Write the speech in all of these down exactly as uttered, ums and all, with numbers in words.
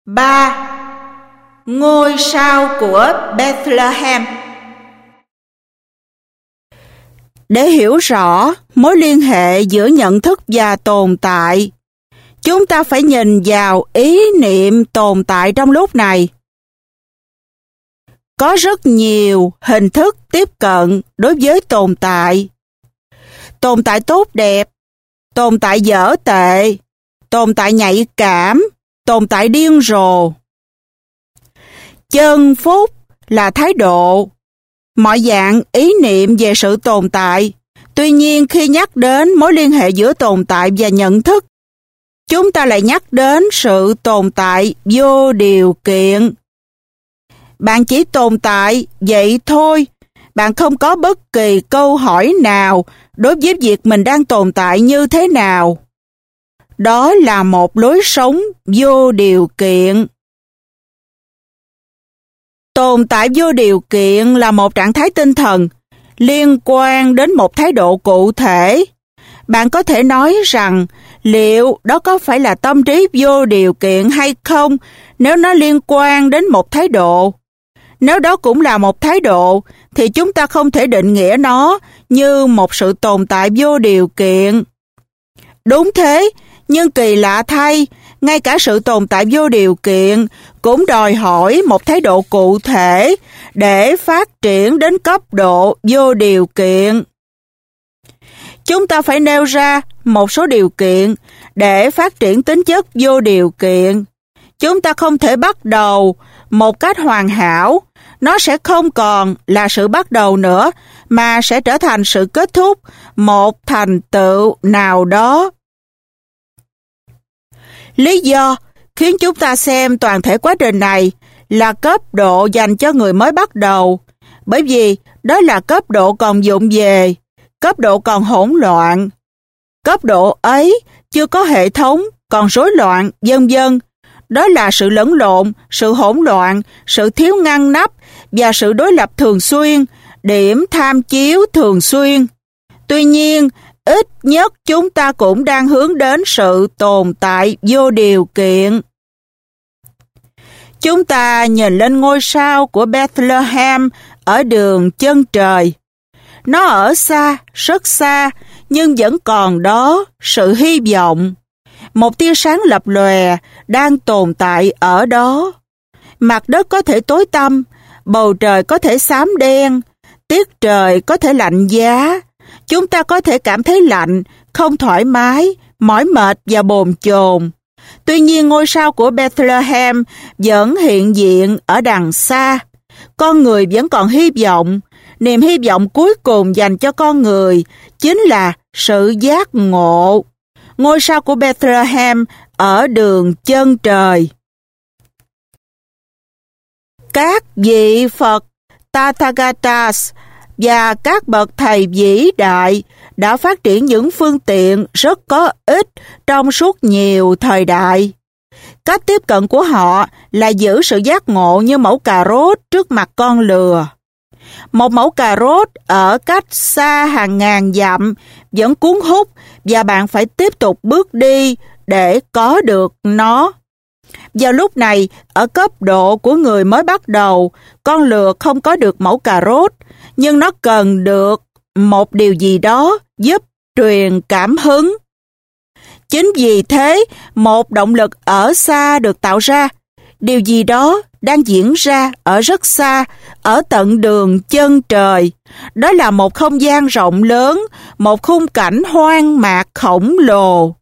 ba. Ngôi sao của Bethlehem. Để hiểu rõ mối liên hệ giữa nhận thức và tồn tại, chúng ta phải nhìn vào ý niệm tồn tại trong lúc này. Có rất nhiều hình thức tiếp cận đối với tồn tại. Tồn tại tốt đẹp, tồn tại dở tệ, tồn tại nhạy cảm, tồn tại điên rồ. Chân phúc là thái độ, mọi dạng ý niệm về sự tồn tại. Tuy nhiên khi nhắc đến mối liên hệ giữa tồn tại và nhận thức, chúng ta lại nhắc đến sự tồn tại vô điều kiện. Bạn chỉ tồn tại vậy thôi, bạn không có bất kỳ câu hỏi nào đối với việc mình đang tồn tại như thế nào. Đó là một lối sống vô điều kiện. Tồn tại vô điều kiện là một trạng thái tinh thần liên quan đến một thái độ cụ thể. Bạn có thể nói rằng liệu đó có phải là tâm trí vô điều kiện hay không nếu nó liên quan đến một thái độ. Nếu đó cũng là một thái độ, thì chúng ta không thể định nghĩa nó như một sự tồn tại vô điều kiện. Đúng thế, nhưng kỳ lạ thay, ngay cả sự tồn tại vô điều kiện cũng đòi hỏi một thái độ cụ thể để phát triển đến cấp độ vô điều kiện. Chúng ta phải nêu ra một số điều kiện để phát triển tính chất vô điều kiện. Chúng ta không thể bắt đầu một cách hoàn hảo, nó sẽ không còn là sự bắt đầu nữa, mà sẽ trở thành sự kết thúc, một thành tựu nào đó. Lý do khiến chúng ta xem toàn thể quá trình này là cấp độ dành cho người mới bắt đầu, bởi vì đó là cấp độ còn vụng về, cấp độ còn hỗn loạn. Cấp độ ấy chưa có hệ thống, còn rối loạn, vân vân. Đó là sự lẫn lộn, sự hỗn loạn, sự thiếu ngăn nắp và sự đối lập thường xuyên, điểm tham chiếu thường xuyên. Tuy nhiên, ít nhất chúng ta cũng đang hướng đến sự tồn tại vô điều kiện. Chúng ta nhìn lên ngôi sao của Bethlehem ở đường chân trời. Nó ở xa, rất xa, nhưng vẫn còn đó sự hy vọng. Một tia sáng lập lòe đang tồn tại ở đó. Mặt đất có thể tối tăm, bầu trời có thể xám đen, tiết trời có thể lạnh giá. Chúng ta có thể cảm thấy lạnh, không thoải mái, mỏi mệt và bồn chồn. Tuy nhiên ngôi sao của Bethlehem vẫn hiện diện ở đằng xa. Con người vẫn còn hy vọng. Niềm hy vọng cuối cùng dành cho con người chính là sự giác ngộ. Ngôi sao của Bethlehem ở đường chân trời. Các vị Phật Tathagatas và các bậc thầy vĩ đại đã phát triển những phương tiện rất có ích trong suốt nhiều thời đại. Cách tiếp cận của họ là giữ sự giác ngộ như mẩu cà rốt trước mặt con lừa. Một mẩu cà rốt ở cách xa hàng ngàn dặm vẫn cuốn hút và bạn phải tiếp tục bước đi để có được nó. Vào lúc này, ở cấp độ của người mới bắt đầu, con lừa không có được mẩu cà rốt, nhưng nó cần được một điều gì đó giúp truyền cảm hứng. Chính vì thế, một động lực ở xa được tạo ra. Điều gì đó đang diễn ra ở rất xa, ở tận đường chân trời. Đó là một không gian rộng lớn, một khung cảnh hoang mạc khổng lồ.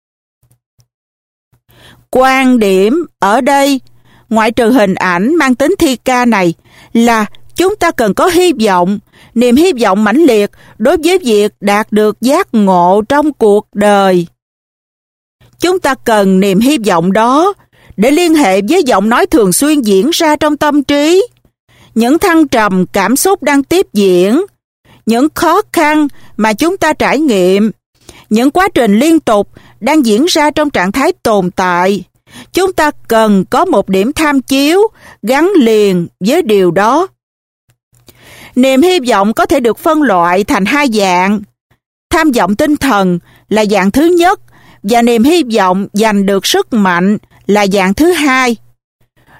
Quan điểm ở đây, ngoại trừ hình ảnh mang tính thi ca này, là chúng ta cần có hy vọng, niềm hy vọng mãnh liệt đối với việc đạt được giác ngộ trong cuộc đời. Chúng ta cần niềm hy vọng đó để liên hệ với giọng nói thường xuyên diễn ra trong tâm trí, những thăng trầm cảm xúc đang tiếp diễn, những khó khăn mà chúng ta trải nghiệm, những quá trình liên tục đang diễn ra trong trạng thái tồn tại. Chúng ta cần có một điểm tham chiếu gắn liền với điều đó. Niềm hy vọng có thể được phân loại thành hai dạng. Tham vọng tinh thần là dạng thứ nhất và niềm hy vọng giành được sức mạnh là dạng thứ hai.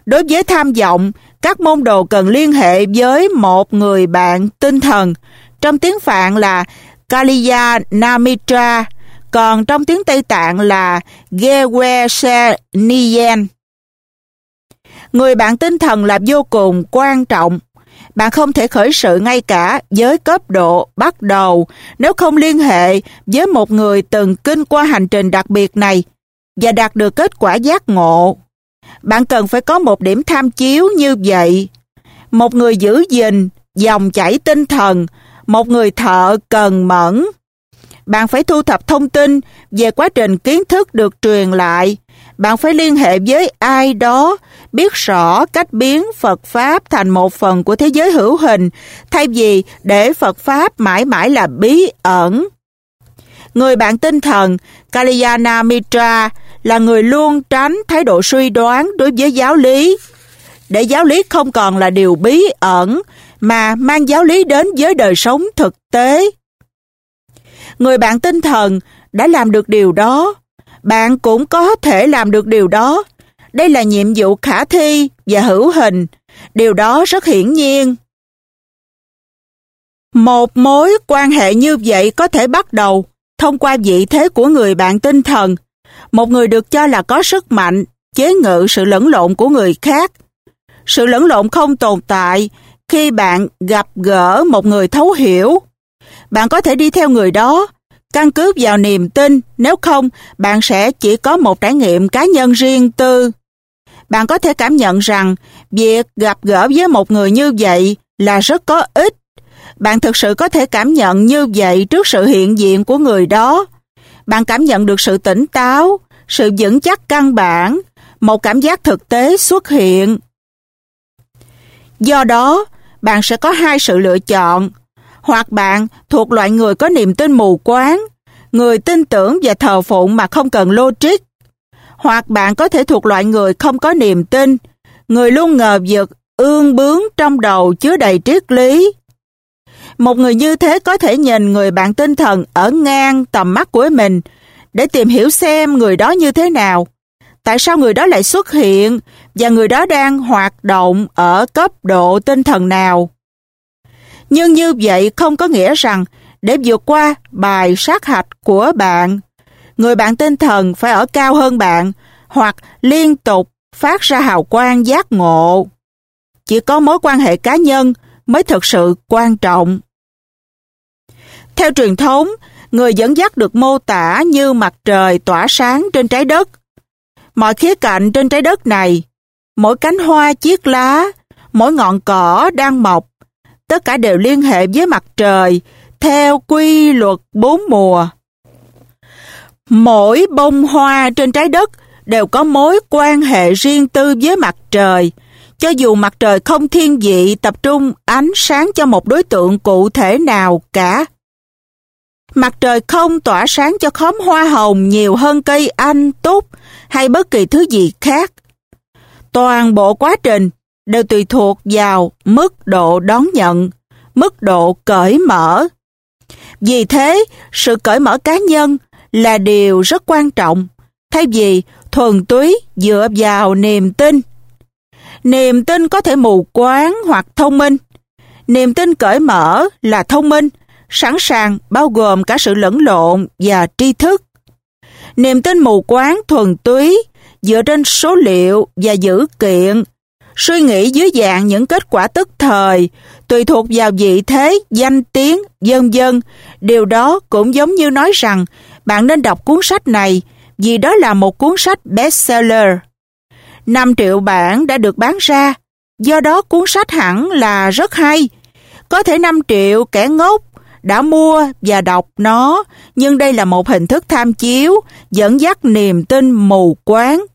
Đối với tham vọng, các môn đồ cần liên hệ với một người bạn tinh thần. Trong tiếng Phạn là Kalyanamitra, còn trong tiếng Tây Tạng là Geweseniyen. Người bạn tinh thần là vô cùng quan trọng. Bạn không thể khởi sự ngay cả với cấp độ bắt đầu nếu không liên hệ với một người từng kinh qua hành trình đặc biệt này và đạt được kết quả giác ngộ. Bạn cần phải có một điểm tham chiếu như vậy. Một người giữ gìn dòng chảy tinh thần, một người thợ cần mẫn. Bạn phải thu thập thông tin về quá trình kiến thức được truyền lại. Bạn phải liên hệ với ai đó, biết rõ cách biến Phật Pháp thành một phần của thế giới hữu hình, thay vì để Phật Pháp mãi mãi là bí ẩn. Người bạn tinh thần, Kalyanamitra, là người luôn tránh thái độ suy đoán đối với giáo lý, để giáo lý không còn là điều bí ẩn, mà mang giáo lý đến với đời sống thực tế. Người bạn tinh thần đã làm được điều đó. Bạn cũng có thể làm được điều đó. Đây là nhiệm vụ khả thi và hữu hình. Điều đó rất hiển nhiên. Một mối quan hệ như vậy có thể bắt đầu thông qua vị thế của người bạn tinh thần, một người được cho là có sức mạnh chế ngự sự lẫn lộn của người khác. Sự lẫn lộn không tồn tại khi bạn gặp gỡ một người thấu hiểu. Bạn có thể đi theo người đó, căn cứ vào niềm tin, nếu không, bạn sẽ chỉ có một trải nghiệm cá nhân riêng tư. Bạn có thể cảm nhận rằng việc gặp gỡ với một người như vậy là rất có ích. Bạn thực sự có thể cảm nhận như vậy trước sự hiện diện của người đó. Bạn cảm nhận được sự tỉnh táo, sự vững chắc căn bản, một cảm giác thực tế xuất hiện. Do đó, bạn sẽ có hai sự lựa chọn. Hoặc bạn thuộc loại người có niềm tin mù quáng, người tin tưởng và thờ phụng mà không cần logic. Hoặc bạn có thể thuộc loại người không có niềm tin, người luôn ngờ vực, ương bướng trong đầu chứa đầy triết lý. Một người như thế có thể nhìn người bạn tinh thần ở ngang tầm mắt của mình để tìm hiểu xem người đó như thế nào, tại sao người đó lại xuất hiện và người đó đang hoạt động ở cấp độ tinh thần nào. Nhưng như vậy không có nghĩa rằng để vượt qua bài sát hạch của bạn, người bạn tinh thần phải ở cao hơn bạn hoặc liên tục phát ra hào quang giác ngộ. Chỉ có mối quan hệ cá nhân mới thực sự quan trọng. Theo truyền thống, người dẫn dắt được mô tả như mặt trời tỏa sáng trên trái đất. Mọi khía cạnh trên trái đất này, mỗi cánh hoa chiếc lá, mỗi ngọn cỏ đang mọc, tất cả đều liên hệ với mặt trời theo quy luật bốn mùa. Mỗi bông hoa trên trái đất đều có mối quan hệ riêng tư với mặt trời, cho dù mặt trời không thiên vị tập trung ánh sáng cho một đối tượng cụ thể nào cả. Mặt trời không tỏa sáng cho khóm hoa hồng nhiều hơn cây anh túc hay bất kỳ thứ gì khác. Toàn bộ quá trình đều tùy thuộc vào mức độ đón nhận, mức độ cởi mở. Vì thế, sự cởi mở cá nhân là điều rất quan trọng, thay vì thuần túy dựa vào niềm tin. Niềm tin có thể mù quáng hoặc thông minh. Niềm tin cởi mở là thông minh, sẵn sàng bao gồm cả sự lẫn lộn và tri thức. Niềm tin mù quáng thuần túy dựa trên số liệu và dữ kiện, suy nghĩ dưới dạng những kết quả tức thời, tùy thuộc vào vị thế, danh tiếng, vân vân. Điều đó cũng giống như nói rằng bạn nên đọc cuốn sách này vì đó là một cuốn sách bestseller. năm triệu bản đã được bán ra, do đó cuốn sách hẳn là rất hay. Có thể năm triệu kẻ ngốc đã mua và đọc nó, nhưng đây là một hình thức tham chiếu, dẫn dắt niềm tin mù quáng.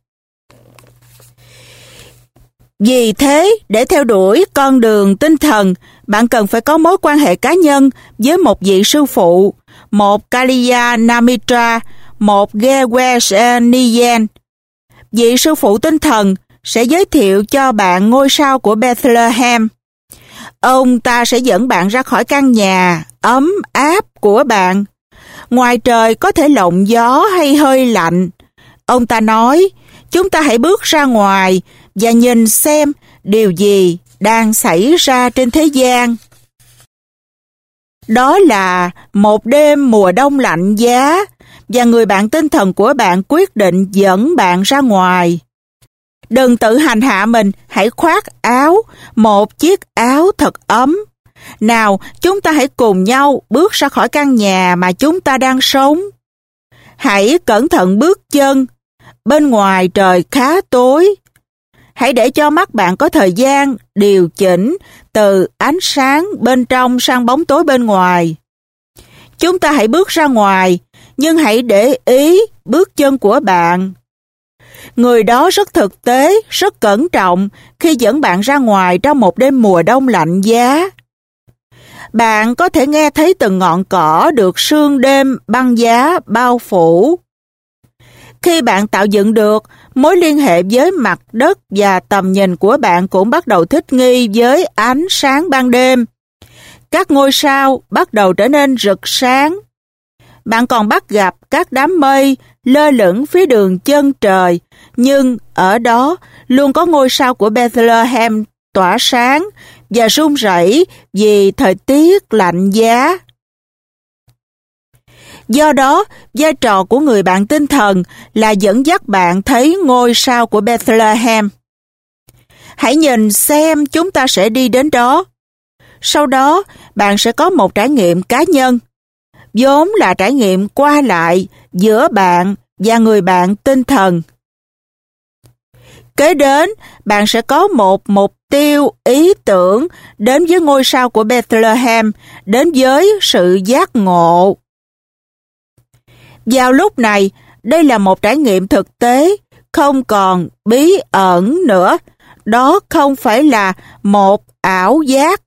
Vì thế, để theo đuổi con đường tinh thần, bạn cần phải có mối quan hệ cá nhân với một vị sư phụ, một Kalyanamitra, một Geweseniyen. Vị sư phụ tinh thần sẽ giới thiệu cho bạn ngôi sao của Bethlehem. Ông ta sẽ dẫn bạn ra khỏi căn nhà ấm áp của bạn. Ngoài trời có thể lộng gió hay hơi lạnh. Ông ta nói, chúng ta hãy bước ra ngoài và nhìn xem điều gì đang xảy ra trên thế gian. Đó là một đêm mùa đông lạnh giá và người bạn tinh thần của bạn quyết định dẫn bạn ra ngoài. Đừng tự hành hạ mình, hãy khoác áo, một chiếc áo thật ấm. Nào, chúng ta hãy cùng nhau bước ra khỏi căn nhà mà chúng ta đang sống. Hãy cẩn thận bước chân, bên ngoài trời khá tối. Hãy để cho mắt bạn có thời gian điều chỉnh từ ánh sáng bên trong sang bóng tối bên ngoài. Chúng ta hãy bước ra ngoài, nhưng hãy để ý bước chân của bạn. Người đó rất thực tế, rất cẩn trọng khi dẫn bạn ra ngoài trong một đêm mùa đông lạnh giá. Bạn có thể nghe thấy từng ngọn cỏ được sương đêm băng giá bao phủ. Khi bạn tạo dựng được mối liên hệ với mặt đất và tầm nhìn của bạn cũng bắt đầu thích nghi với ánh sáng ban đêm, các ngôi sao bắt đầu trở nên rực sáng. Bạn còn bắt gặp các đám mây lơ lửng phía đường chân trời, nhưng ở đó luôn có ngôi sao của Bethlehem tỏa sáng và run rẩy vì thời tiết lạnh giá. Do đó, vai trò của người bạn tinh thần là dẫn dắt bạn thấy ngôi sao của Bethlehem. Hãy nhìn xem chúng ta sẽ đi đến đó. Sau đó, bạn sẽ có một trải nghiệm cá nhân, vốn là trải nghiệm qua lại giữa bạn và người bạn tinh thần. Kế đến, bạn sẽ có một mục tiêu ý tưởng đến với ngôi sao của Bethlehem, đến với sự giác ngộ. Vào lúc này, đây là một trải nghiệm thực tế, không còn bí ẩn nữa. Đó không phải là một ảo giác.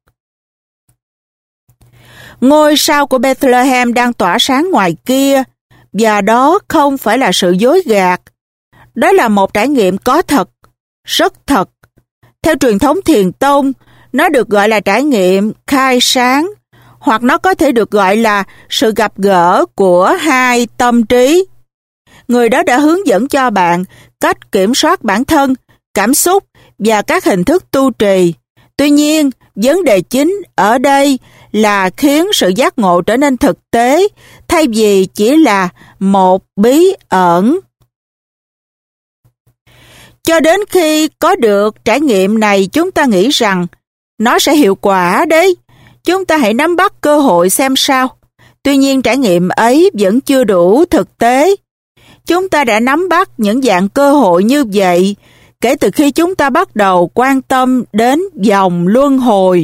Ngôi sao của Bethlehem đang tỏa sáng ngoài kia, và đó không phải là sự dối gạt. Đó là một trải nghiệm có thật, rất thật. Theo truyền thống Thiền tông, nó được gọi là trải nghiệm khai sáng, hoặc nó có thể được gọi là sự gặp gỡ của hai tâm trí. Người đó đã hướng dẫn cho bạn cách kiểm soát bản thân, cảm xúc và các hình thức tu trì. Tuy nhiên, vấn đề chính ở đây là khiến sự giác ngộ trở nên thực tế, thay vì chỉ là một bí ẩn. Cho đến khi có được trải nghiệm này, chúng ta nghĩ rằng nó sẽ hiệu quả đấy. Chúng ta hãy nắm bắt cơ hội xem sao. Tuy nhiên trải nghiệm ấy vẫn chưa đủ thực tế. Chúng ta đã nắm bắt những dạng cơ hội như vậy kể từ khi chúng ta bắt đầu quan tâm đến vòng luân hồi.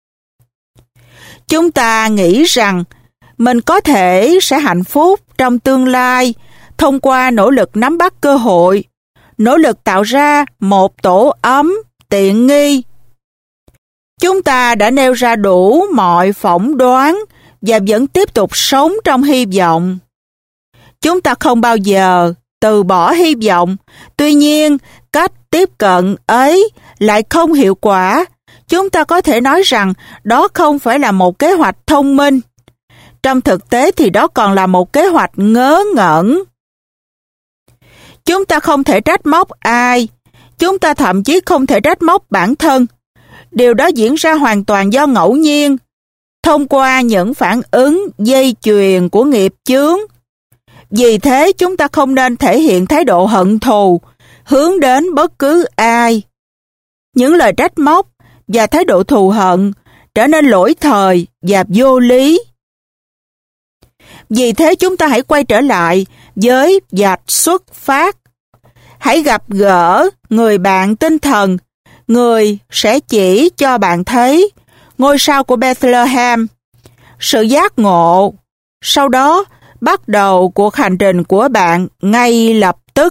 Chúng ta nghĩ rằng mình có thể sẽ hạnh phúc trong tương lai thông qua nỗ lực nắm bắt cơ hội, nỗ lực tạo ra một tổ ấm tiện nghi. Chúng ta đã nêu ra đủ mọi phỏng đoán và vẫn tiếp tục sống trong hy vọng. Chúng ta không bao giờ từ bỏ hy vọng, tuy nhiên cách tiếp cận ấy lại không hiệu quả. Chúng ta có thể nói rằng đó không phải là một kế hoạch thông minh. Trong thực tế thì đó còn là một kế hoạch ngớ ngẩn. Chúng ta không thể trách móc ai. Chúng ta thậm chí không thể trách móc bản thân. Điều đó diễn ra hoàn toàn do ngẫu nhiên, thông qua những phản ứng dây chuyền của nghiệp chướng. Vì thế chúng ta không nên thể hiện thái độ hận thù hướng đến bất cứ ai. Những lời trách móc và thái độ thù hận trở nên lỗi thời và vô lý. Vì thế chúng ta hãy quay trở lại với vạch xuất phát. Hãy gặp gỡ người bạn tinh thần, người sẽ chỉ cho bạn thấy ngôi sao của Bethlehem, sự giác ngộ. Sau đó, bắt đầu cuộc hành trình của bạn ngay lập tức.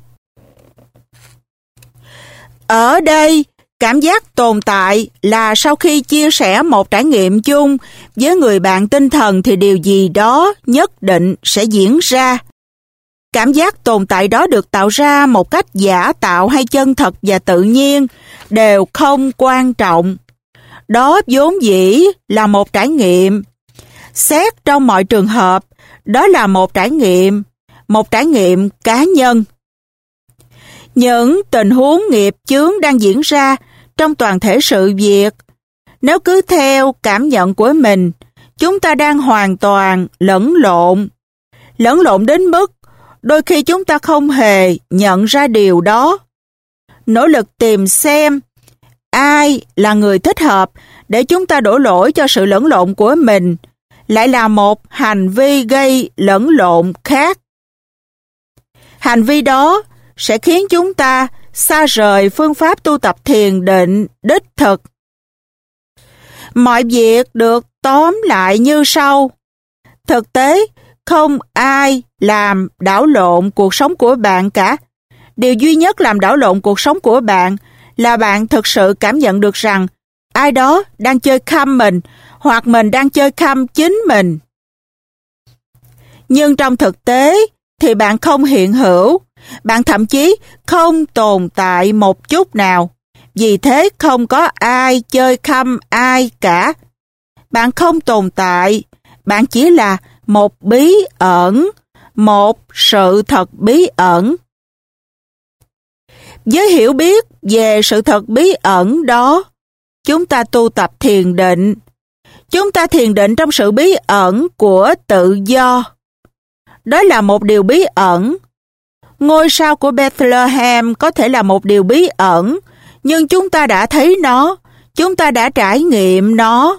Ở đây, cảm giác tồn tại là sau khi chia sẻ một trải nghiệm chung với người bạn tinh thần thì điều gì đó nhất định sẽ diễn ra. Cảm giác tồn tại đó được tạo ra một cách giả tạo hay chân thật và tự nhiên đều không quan trọng. Đó vốn dĩ là một trải nghiệm. Xét trong mọi trường hợp, đó là một trải nghiệm, một trải nghiệm cá nhân. những tình huống nghiệp chướng đang diễn ra trong toàn thể sự việc. Nếu cứ theo cảm nhận của mình, chúng ta đang hoàn toàn lẫn lộn. Lẫn lộn đến mức đôi khi chúng ta không hề nhận ra điều đó. Nỗ lực tìm xem ai là người thích hợp để chúng ta đổ lỗi cho sự lẫn lộn của mình lại là một hành vi gây lẫn lộn khác. Hành vi đó sẽ khiến chúng ta xa rời phương pháp tu tập thiền định đích thực. Mọi việc được tóm lại như sau. Thực tế, không ai làm đảo lộn cuộc sống của bạn cả. Điều duy nhất làm đảo lộn cuộc sống của bạn là bạn thực sự cảm nhận được rằng ai đó đang chơi khăm mình hoặc mình đang chơi khăm chính mình. Nhưng trong thực tế thì bạn không hiện hữu, bạn thậm chí không tồn tại một chút nào. Vì thế không có ai chơi khăm ai cả. Bạn không tồn tại, bạn chỉ là một bí ẩn, một sự thật bí ẩn. Với hiểu biết về sự thật bí ẩn đó, chúng ta tu tập thiền định. Chúng ta thiền định trong sự bí ẩn của tự do. Đó là một điều bí ẩn. Ngôi sao của Bethlehem có thể là một điều bí ẩn, nhưng chúng ta đã thấy nó, chúng ta đã trải nghiệm nó.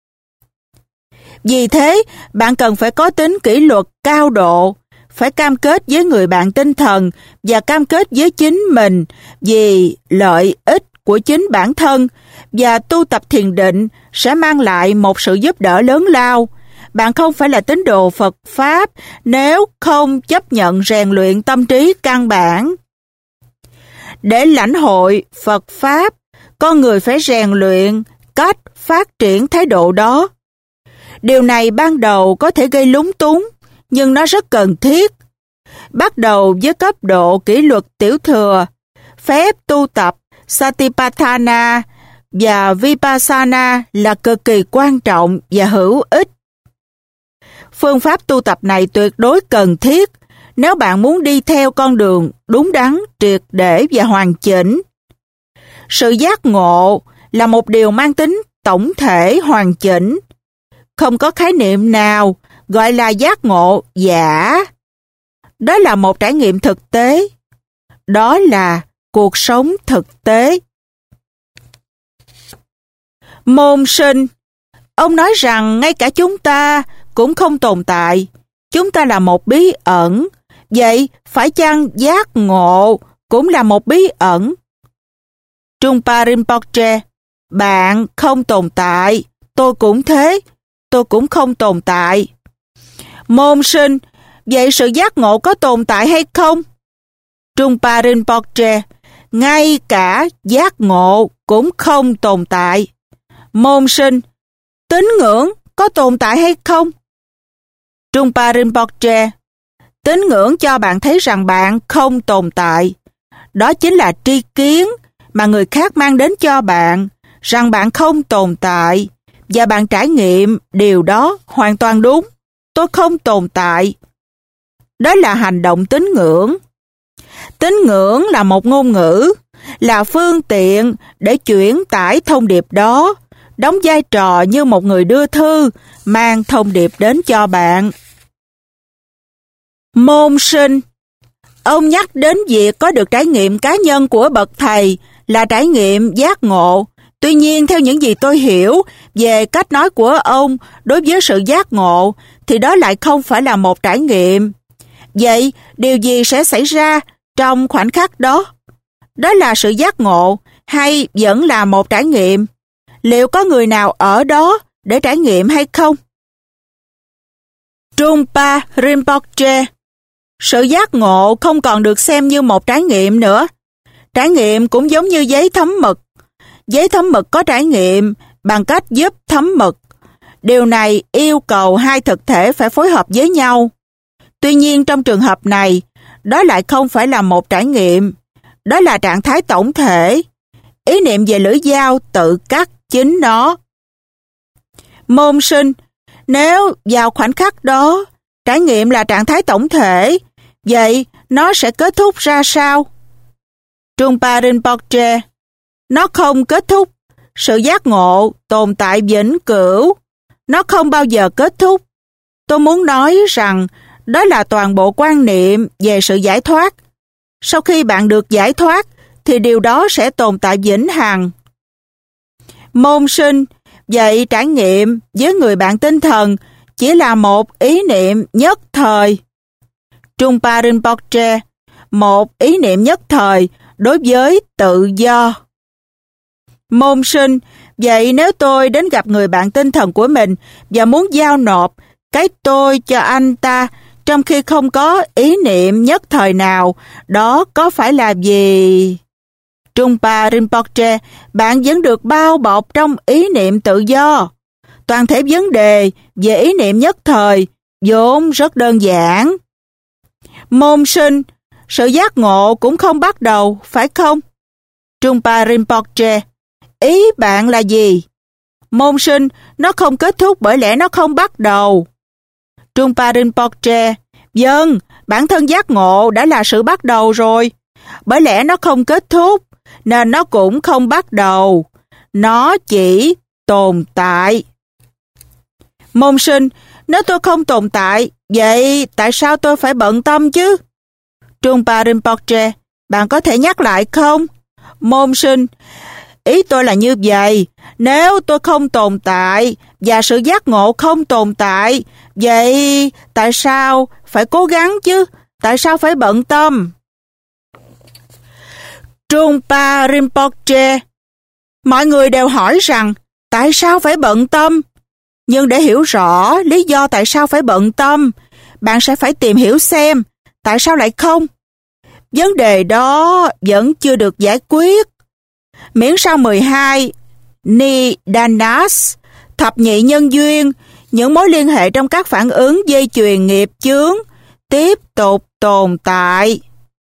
Vì thế, bạn cần phải có tính kỷ luật cao độ, phải cam kết với người bạn tinh thần và cam kết với chính mình vì lợi ích của chính bản thân, và tu tập thiền định sẽ mang lại một sự giúp đỡ lớn lao. Bạn không phải là tín đồ Phật Pháp nếu không chấp nhận rèn luyện tâm trí căn bản. Để lãnh hội Phật Pháp, con người phải rèn luyện cách phát triển thái độ đó. Điều này ban đầu có thể gây lúng túng, nhưng nó rất cần thiết. Bắt đầu với cấp độ kỷ luật tiểu thừa, phép tu tập Satipatthana và Vipassana là cực kỳ quan trọng và hữu ích. Phương pháp tu tập này tuyệt đối cần thiết nếu bạn muốn đi theo con đường đúng đắn, triệt để và hoàn chỉnh. Sự giác ngộ là một điều mang tính tổng thể hoàn chỉnh. Không có khái niệm nào gọi là giác ngộ giả. Đó là một trải nghiệm thực tế. Đó là cuộc sống thực tế. Môn Sinh, ông nói rằng ngay cả chúng ta cũng không tồn tại. Chúng ta là một bí ẩn. Vậy phải chăng giác ngộ cũng là một bí ẩn? Trungpa Rinpoche, bạn không tồn tại. Tôi cũng thế. Tôi cũng không tồn tại. Môn Sinh, vậy sự giác ngộ có tồn tại hay không? Trungpa Rinpoche, ngay cả giác ngộ cũng không tồn tại. Môn Sinh, tín ngưỡng có tồn tại hay không? Trungpa Rinpoche, tín ngưỡng cho bạn thấy rằng bạn không tồn tại. Đó chính là tri kiến mà người khác mang đến cho bạn, rằng bạn không tồn tại, và bạn trải nghiệm điều đó hoàn toàn đúng. Tôi không tồn tại. Đó là hành động tín ngưỡng. Tín ngưỡng là một ngôn ngữ, là phương tiện để chuyển tải thông điệp đó, đóng vai trò như một người đưa thư, mang thông điệp đến cho bạn. Môn Sinh, ông nhắc đến việc có được trải nghiệm cá nhân của bậc thầy là trải nghiệm giác ngộ. Tuy nhiên, theo những gì tôi hiểu về cách nói của ông đối với sự giác ngộ, thì đó lại không phải là một trải nghiệm. Vậy, điều gì sẽ xảy ra trong khoảnh khắc đó? Đó là sự giác ngộ hay vẫn là một trải nghiệm? Liệu có người nào ở đó để trải nghiệm hay không? Trungpa Rinpoche, sự giác ngộ không còn được xem như một trải nghiệm nữa. Trải nghiệm cũng giống như giấy thấm mực. Giấy thấm mực có trải nghiệm bằng cách giúp thấm mực. Điều này yêu cầu hai thực thể phải phối hợp với nhau. Tuy nhiên trong trường hợp này, đó lại không phải là một trải nghiệm. Đó là trạng thái tổng thể. Ý niệm về lưỡi dao tự cắt chính nó. Môn Sinh, nếu vào khoảnh khắc đó, trải nghiệm là trạng thái tổng thể, vậy nó sẽ kết thúc ra sao? Trungpa Rinpoche, nó không kết thúc. Sự giác ngộ tồn tại vĩnh cửu. Nó không bao giờ kết thúc. Tôi muốn nói rằng đó là toàn bộ quan niệm về sự giải thoát. Sau khi bạn được giải thoát, thì điều đó sẽ tồn tại vĩnh hằng. Môn sinh, vậy trải nghiệm với người bạn tinh thần chỉ là một ý niệm nhất thời. Trungpa Rinpoche, một ý niệm nhất thời đối với tự do. Môn sinh, vậy nếu tôi đến gặp người bạn tinh thần của mình và muốn giao nộp cái tôi cho anh ta trong khi không có ý niệm nhất thời nào, đó có phải là gì? Trungpa Rinpoche, bạn vẫn được bao bọc trong ý niệm tự do. Toàn thể vấn đề về ý niệm nhất thời vốn rất đơn giản. Môn sinh, sự giác ngộ cũng không bắt đầu, phải không? Trungpa Rinpoche, ý bạn là gì? Môn sinh, nó không kết thúc bởi lẽ nó không bắt đầu. Trungpa Rinpoche, vâng, bản thân giác ngộ đã là sự bắt đầu rồi. Bởi lẽ nó không kết thúc, nên nó cũng không bắt đầu. Nó chỉ tồn tại. Môn sinh, nếu tôi không tồn tại, vậy tại sao tôi phải bận tâm chứ? Trungpa Rinpoche, bạn có thể nhắc lại không? Môn sinh, ý tôi là như vậy, nếu tôi không tồn tại và sự giác ngộ không tồn tại, vậy tại sao phải cố gắng chứ? Tại sao phải bận tâm? Trungpa Rinpoche, mọi người đều hỏi rằng tại sao phải bận tâm? Nhưng để hiểu rõ lý do tại sao phải bận tâm, bạn sẽ phải tìm hiểu xem tại sao lại không. Vấn đề đó vẫn chưa được giải quyết. Miễn sao mười hai Nidanas, thập nhị nhân duyên, những mối liên hệ trong các phản ứng dây chuyền nghiệp chướng tiếp tục tồn tại.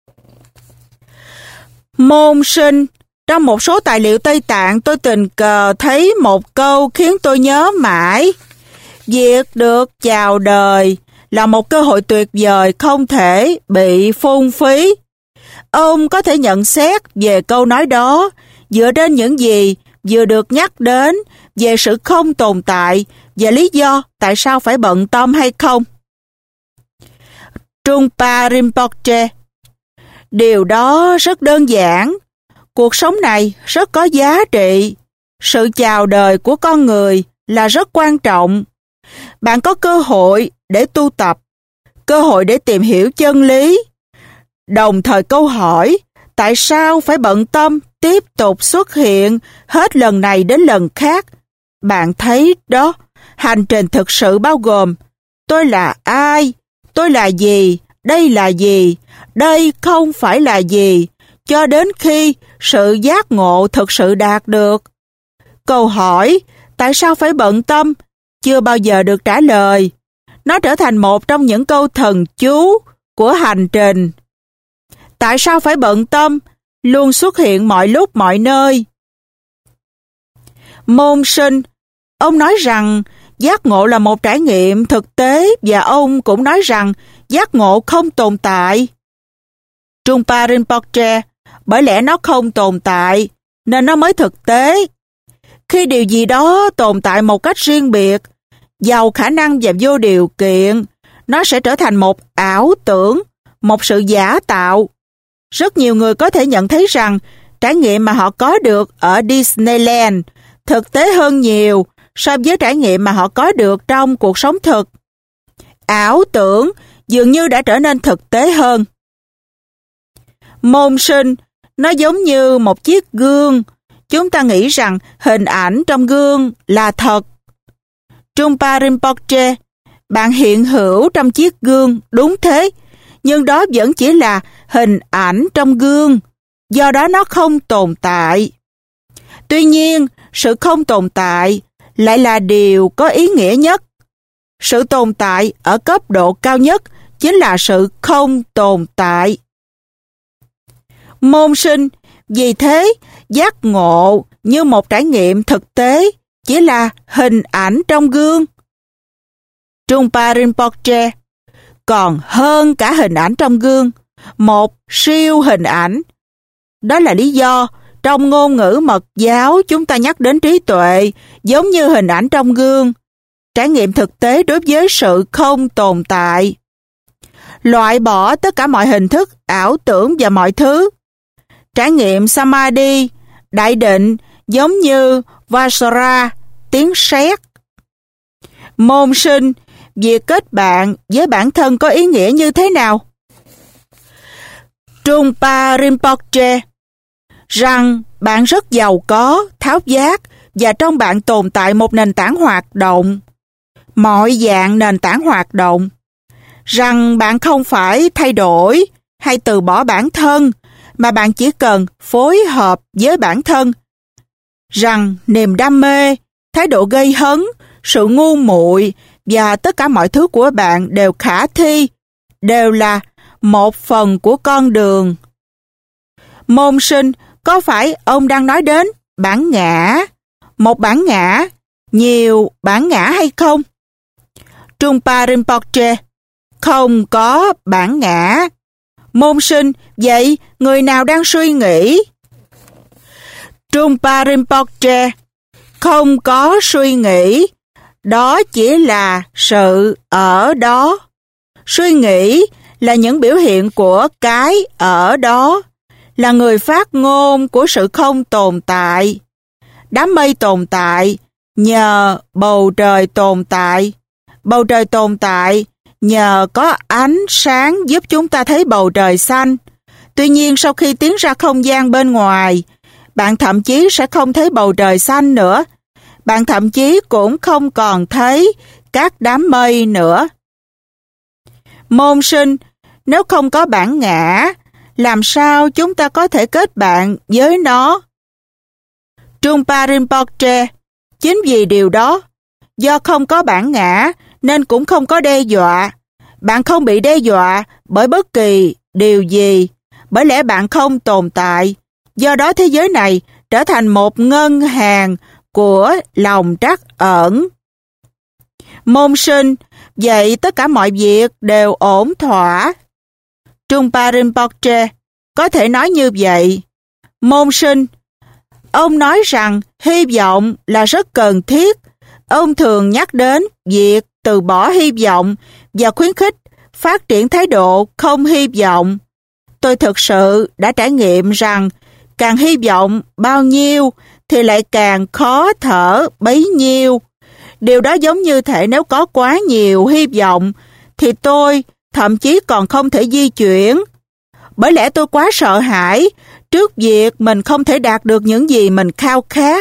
Môn sinh, trong một số tài liệu Tây Tạng tôi tình cờ thấy một câu khiến tôi nhớ mãi. Việc được chào đời là một cơ hội tuyệt vời không thể bị phung phí. Ông có thể nhận xét về câu nói đó dựa trên những gì vừa được nhắc đến về sự không tồn tại và lý do tại sao phải bận tâm hay không? Trungpa Rinpoche, điều đó rất đơn giản. Cuộc sống này rất có giá trị. Sự chào đời của con người là rất quan trọng. Bạn có cơ hội để tu tập, cơ hội để tìm hiểu chân lý. Đồng thời câu hỏi, tại sao phải bận tâm tiếp tục xuất hiện hết lần này đến lần khác? Bạn thấy đó, hành trình thực sự bao gồm tôi là ai, tôi là gì, đây là gì, đây không phải là gì, cho đến khi sự giác ngộ thực sự đạt được. Câu hỏi, tại sao phải bận tâm, chưa bao giờ được trả lời. Nó trở thành một trong những câu thần chú của hành trình. Tại sao phải bận tâm, luôn xuất hiện mọi lúc mọi nơi. Môn sinh, ông nói rằng giác ngộ là một trải nghiệm thực tế và ông cũng nói rằng giác ngộ không tồn tại. Trungpa Rinpoche, bởi lẽ nó không tồn tại nên nó mới thực tế. Khi điều gì đó tồn tại một cách riêng biệt, giàu khả năng và vô điều kiện, nó sẽ trở thành một ảo tưởng, một sự giả tạo. Rất nhiều người có thể nhận thấy rằng trải nghiệm mà họ có được ở Disneyland thực tế hơn nhiều so với trải nghiệm mà họ có được trong cuộc sống thực. Ảo tưởng dường như đã trở nên thực tế hơn. Môn sinh, nó giống như một chiếc gương. Chúng ta nghĩ rằng hình ảnh trong gương là thật. Trungpa Rinpoche, bạn hiện hữu trong chiếc gương, đúng thế, nhưng đó vẫn chỉ là hình ảnh trong gương, do đó nó không tồn tại. Tuy nhiên, sự không tồn tại lại là điều có ý nghĩa nhất. Sự tồn tại ở cấp độ cao nhất chính là sự không tồn tại. Môn sinh, vì thế, giác ngộ như một trải nghiệm thực tế chỉ là hình ảnh trong gương. Trungpa Rinpoche, còn hơn cả hình ảnh trong gương, một siêu hình ảnh. Đó là lý do trong ngôn ngữ Mật giáo chúng ta nhắc đến trí tuệ giống như hình ảnh trong gương, trải nghiệm thực tế đối với sự không tồn tại. Loại bỏ tất cả mọi hình thức, ảo tưởng và mọi thứ. Trải nghiệm Samadhi, đại định giống như Vajra, tiếng sét. Môn sinh, việc kết bạn với bản thân có ý nghĩa như thế nào? Trungpa Rinpoche rằng bạn rất giàu có, tháo vát và trong bạn tồn tại một nền tảng hoạt động, mọi dạng nền tảng hoạt động, rằng bạn không phải thay đổi hay từ bỏ bản thân, mà bạn chỉ cần phối hợp với bản thân, rằng niềm đam mê, thái độ gây hấn, sự ngu muội và tất cả mọi thứ của bạn đều khả thi, đều là một phần của con đường. Môn sinh, có phải ông đang nói đến bản ngã, một bản ngã, nhiều bản ngã hay không? Trungpa Rinpoche, không có bản ngã. Môn sinh, vậy người nào đang suy nghĩ? Trungpa Rinpoche, không có suy nghĩ, đó chỉ là sự ở đó. Suy nghĩ là những biểu hiện của cái ở đó, là người phát ngôn của sự không tồn tại. Đám mây tồn tại nhờ bầu trời tồn tại. Bầu trời tồn tại nhờ có ánh sáng giúp chúng ta thấy bầu trời xanh. Tuy nhiên sau khi tiến ra không gian bên ngoài, bạn thậm chí sẽ không thấy bầu trời xanh nữa. Bạn thậm chí cũng không còn thấy các đám mây nữa. Môn sinh, nếu không có bản ngã, làm sao chúng ta có thể kết bạn với nó? Trungpa Rinpoche, chính vì điều đó, do không có bản ngã nên cũng không có đe dọa. Bạn không bị đe dọa bởi bất kỳ điều gì, bởi lẽ bạn không tồn tại. Do đó thế giới này trở thành một ngân hàng của lòng trắc ẩn. Môn sinh, vậy tất cả mọi việc đều ổn thỏa. Trungpa Rinpoche, có thể nói như vậy. Môn sinh, ông nói rằng hy vọng là rất cần thiết. Ông thường nhắc đến việc từ bỏ hy vọng và khuyến khích phát triển thái độ không hy vọng. Tôi thực sự đã trải nghiệm rằng càng hy vọng bao nhiêu thì lại càng khó thở bấy nhiêu. Điều đó giống như thể nếu có quá nhiều hy vọng thì tôi thậm chí còn không thể di chuyển. Bởi lẽ tôi quá sợ hãi trước việc mình không thể đạt được những gì mình khao khát.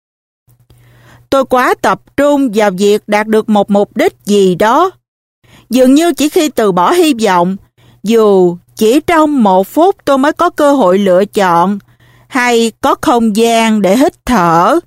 Tôi quá tập trung vào việc đạt được một mục đích gì đó. Dường như chỉ khi từ bỏ hy vọng, dù chỉ trong một phút tôi mới có cơ hội lựa chọn hay có không gian để hít thở.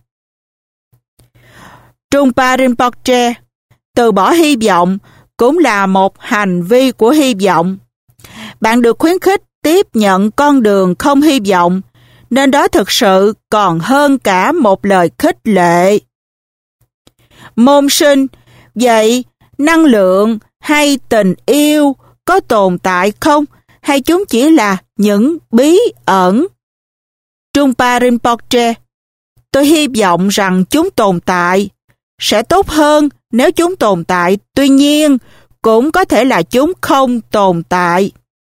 Trungpa Rinpoche, từ bỏ hy vọng cũng là một hành vi của hy vọng. Bạn được khuyến khích tiếp nhận con đường không hy vọng, nên đó thực sự còn hơn cả một lời khích lệ. Môn sinh, vậy năng lượng hay tình yêu có tồn tại không, hay chúng chỉ là những bí ẩn? Trungpa Rinpoche, tôi hy vọng rằng chúng tồn tại. Sẽ tốt hơn nếu chúng tồn tại, tuy nhiên cũng có thể là chúng không tồn tại.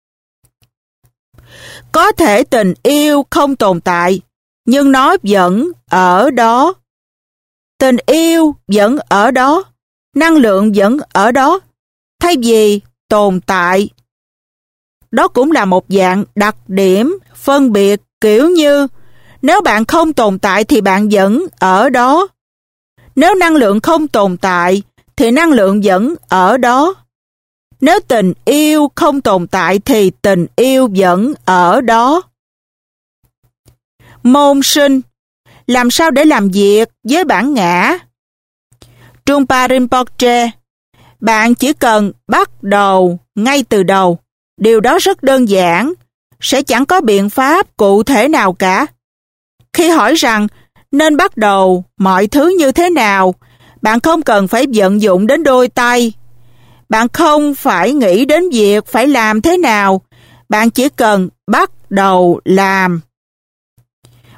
Có thể tình yêu không tồn tại, nhưng nó vẫn ở đó. Tình yêu vẫn ở đó, năng lượng vẫn ở đó, thay vì tồn tại. Đó cũng là một dạng đặc điểm phân biệt, kiểu như nếu bạn không tồn tại thì bạn vẫn ở đó. Nếu năng lượng không tồn tại thì năng lượng vẫn ở đó. Nếu tình yêu không tồn tại thì tình yêu vẫn ở đó. Môn sinh, làm sao để làm việc với bản ngã? Trungpa Rinpoche, bạn chỉ cần bắt đầu ngay từ đầu. Điều đó rất đơn giản, sẽ chẳng có biện pháp cụ thể nào cả. Khi hỏi rằng nên bắt đầu mọi thứ như thế nào, bạn không cần phải vận dụng đến đôi tay. Bạn không phải nghĩ đến việc phải làm thế nào, bạn chỉ cần bắt đầu làm.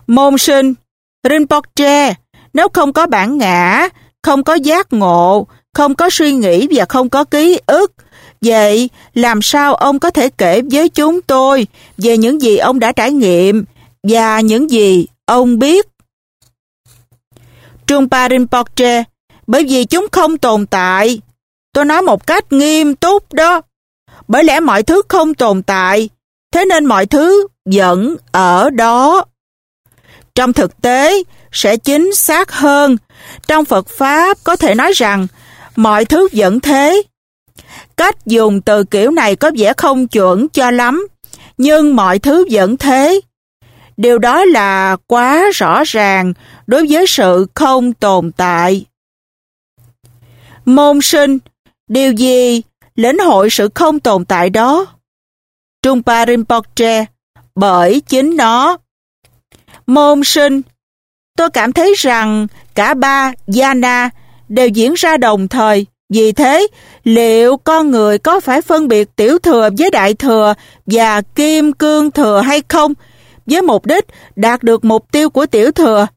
Môn sinh Rinpoche, nếu không có bản ngã, không có giác ngộ, không có suy nghĩ và không có ký ức, vậy làm sao ông có thể kể với chúng tôi về những gì ông đã trải nghiệm và những gì ông biết? Trungpa Rinpoche, bởi vì chúng không tồn tại. Tôi nói một cách nghiêm túc đó. Bởi lẽ mọi thứ không tồn tại, thế nên mọi thứ vẫn ở đó. Trong thực tế, sẽ chính xác hơn, trong Phật Pháp có thể nói rằng mọi thứ vẫn thế. Cách dùng từ kiểu này có vẻ không chuẩn cho lắm, nhưng mọi thứ vẫn thế. Điều đó là quá rõ ràng đối với sự không tồn tại. Môn sinh, điều gì lĩnh hội sự không tồn tại đó? Trungpa Rinpoche, bởi chính nó. Môn sinh, tôi cảm thấy rằng cả ba jhana đều diễn ra đồng thời. Vì thế, liệu con người có phải phân biệt tiểu thừa với đại thừa và kim cương thừa hay không, với mục đích đạt được mục tiêu của tiểu thừa?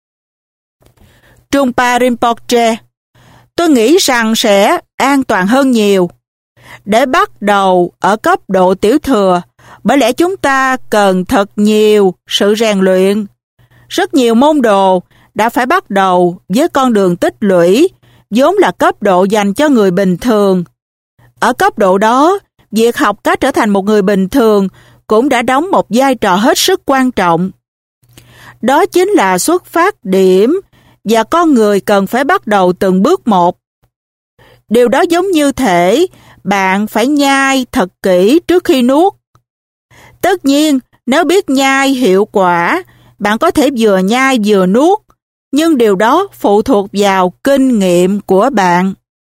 Trungpa Rinpoche, tôi nghĩ rằng sẽ an toàn hơn nhiều. Để bắt đầu ở cấp độ tiểu thừa, bởi lẽ chúng ta cần thật nhiều sự rèn luyện. Rất nhiều môn đồ đã phải bắt đầu với con đường tích lũy, vốn là cấp độ dành cho người bình thường. Ở cấp độ đó, việc học cách trở thành một người bình thường cũng đã đóng một vai trò hết sức quan trọng. Đó chính là xuất phát điểm, và con người cần phải bắt đầu từng bước một. Điều đó giống như thể bạn phải nhai thật kỹ trước khi nuốt. Tất nhiên, nếu biết nhai hiệu quả, bạn có thể vừa nhai vừa nuốt, nhưng điều đó phụ thuộc vào kinh nghiệm của bạn.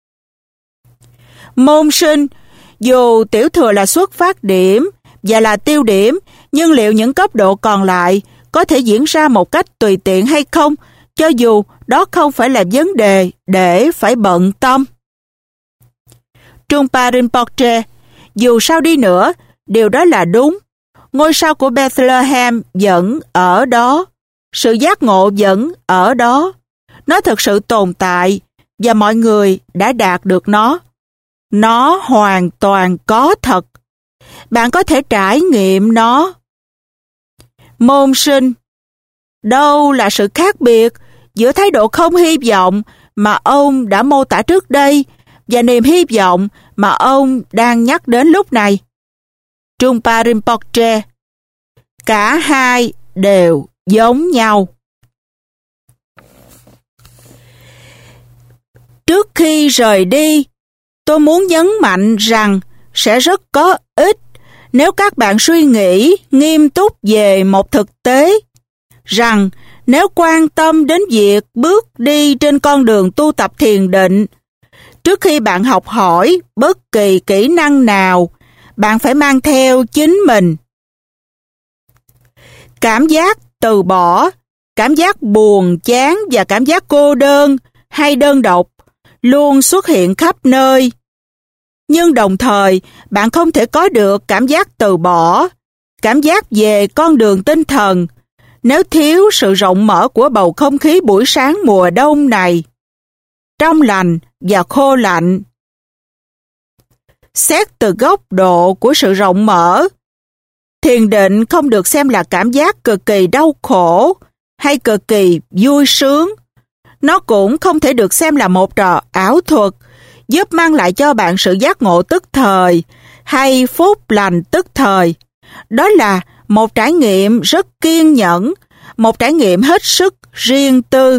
Môn sinh, dù tiểu thừa là xuất phát điểm và là tiêu điểm, nhưng liệu những cấp độ còn lại có thể diễn ra một cách tùy tiện hay không, cho dù đó không phải là vấn đề để phải bận tâm? Trungpa Rinpoche, dù sao đi nữa, điều đó là đúng. Ngôi sao của Bethlehem vẫn ở đó. Sự giác ngộ vẫn ở đó. Nó thực sự tồn tại và mọi người đã đạt được nó. Nó hoàn toàn có thật. Bạn có thể trải nghiệm nó. Môn sinh, đâu là sự khác biệt giữa thái độ không hy vọng mà ông đã mô tả trước đây và niềm hy vọng mà ông đang nhắc đến lúc này? Trungpa Rinpoche, cả hai đều giống nhau. Trước khi rời đi, tôi muốn nhấn mạnh rằng sẽ rất có ích nếu các bạn suy nghĩ nghiêm túc về một thực tế, rằng nếu quan tâm đến việc bước đi trên con đường tu tập thiền định, trước khi bạn học hỏi bất kỳ kỹ năng nào, bạn phải mang theo chính mình. Cảm giác từ bỏ, cảm giác buồn chán và cảm giác cô đơn hay đơn độc luôn xuất hiện khắp nơi. Nhưng đồng thời, bạn không thể có được cảm giác từ bỏ, cảm giác về con đường tinh thần, nếu thiếu sự rộng mở của bầu không khí buổi sáng mùa đông này, trong lành và khô lạnh. Xét từ góc độ của sự rộng mở, thiền định không được xem là cảm giác cực kỳ đau khổ hay cực kỳ vui sướng. Nó cũng không thể được xem là một trò ảo thuật giúp mang lại cho bạn sự giác ngộ tức thời hay phúc lành tức thời. Đó là một trải nghiệm rất kiên nhẫn, một trải nghiệm hết sức riêng tư.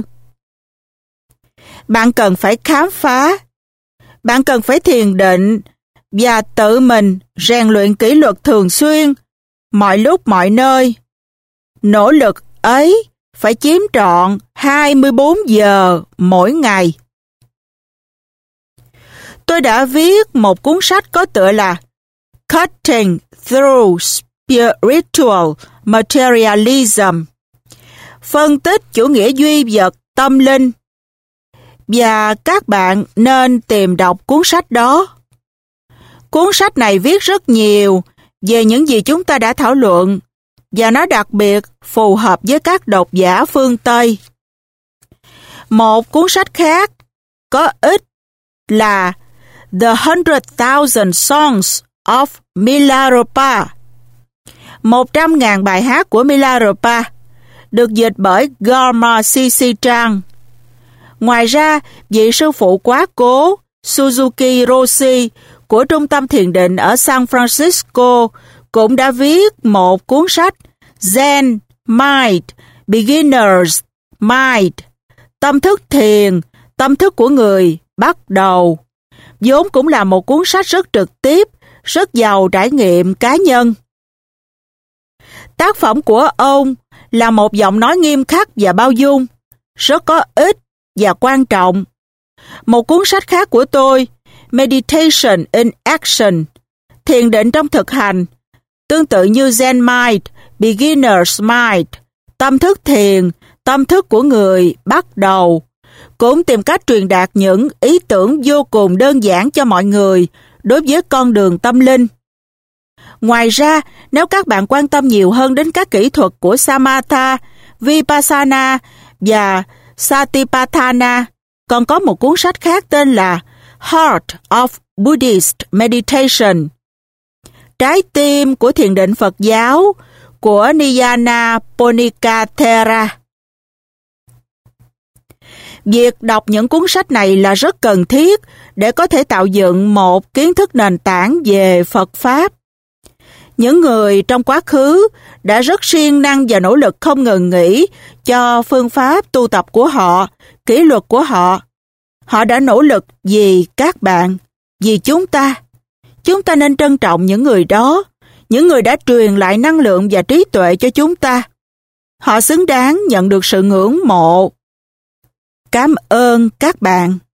Bạn cần phải khám phá, bạn cần phải thiền định và tự mình rèn luyện kỷ luật thường xuyên, mọi lúc mọi nơi. Nỗ lực ấy phải chiếm trọn hai mươi bốn giờ mỗi ngày. Tôi đã viết một cuốn sách có tựa là Cutting Through Spiritual Materialism, phân tích chủ nghĩa duy vật tâm linh, và các bạn nên tìm đọc cuốn sách đó. Cuốn sách này viết rất nhiều về những gì chúng ta đã thảo luận và nó đặc biệt phù hợp với các độc giả phương Tây. Một cuốn sách khác có ích là The Hundred Thousand Songs of Milarepa, một trăm ngàn bài hát của Milarepa, được dịch bởi Garma Sisitran. Ngoài ra, vị sư phụ quá cố Suzuki Roshi của Trung tâm Thiền định ở San Francisco cũng đã viết một cuốn sách Zen Mind, Beginner's Mind, tâm thức thiền, tâm thức của người bắt đầu, vốn cũng là một cuốn sách rất trực tiếp, rất giàu trải nghiệm cá nhân. Tác phẩm của ông là một giọng nói nghiêm khắc và bao dung, rất có ích và quan trọng. Một cuốn sách khác của tôi, Meditation in Action, thiền định trong thực hành, tương tự như Zen Mind, Beginner's Mind, tâm thức thiền, tâm thức của người bắt đầu, cũng tìm cách truyền đạt những ý tưởng vô cùng đơn giản cho mọi người đối với con đường tâm linh. Ngoài ra, nếu các bạn quan tâm nhiều hơn đến các kỹ thuật của Samatha, Vipassana và Satipatthana, còn có một cuốn sách khác tên là Heart of Buddhist Meditation, trái tim của thiền định Phật giáo của Niyana Ponikatera. Việc đọc những cuốn sách này là rất cần thiết để có thể tạo dựng một kiến thức nền tảng về Phật Pháp. Những người trong quá khứ đã rất siêng năng và nỗ lực không ngừng nghỉ cho phương pháp tu tập của họ, kỷ luật của họ. Họ đã nỗ lực vì các bạn, vì chúng ta. Chúng ta nên trân trọng những người đó, những người đã truyền lại năng lượng và trí tuệ cho chúng ta. Họ xứng đáng nhận được sự ngưỡng mộ. Cảm ơn các bạn.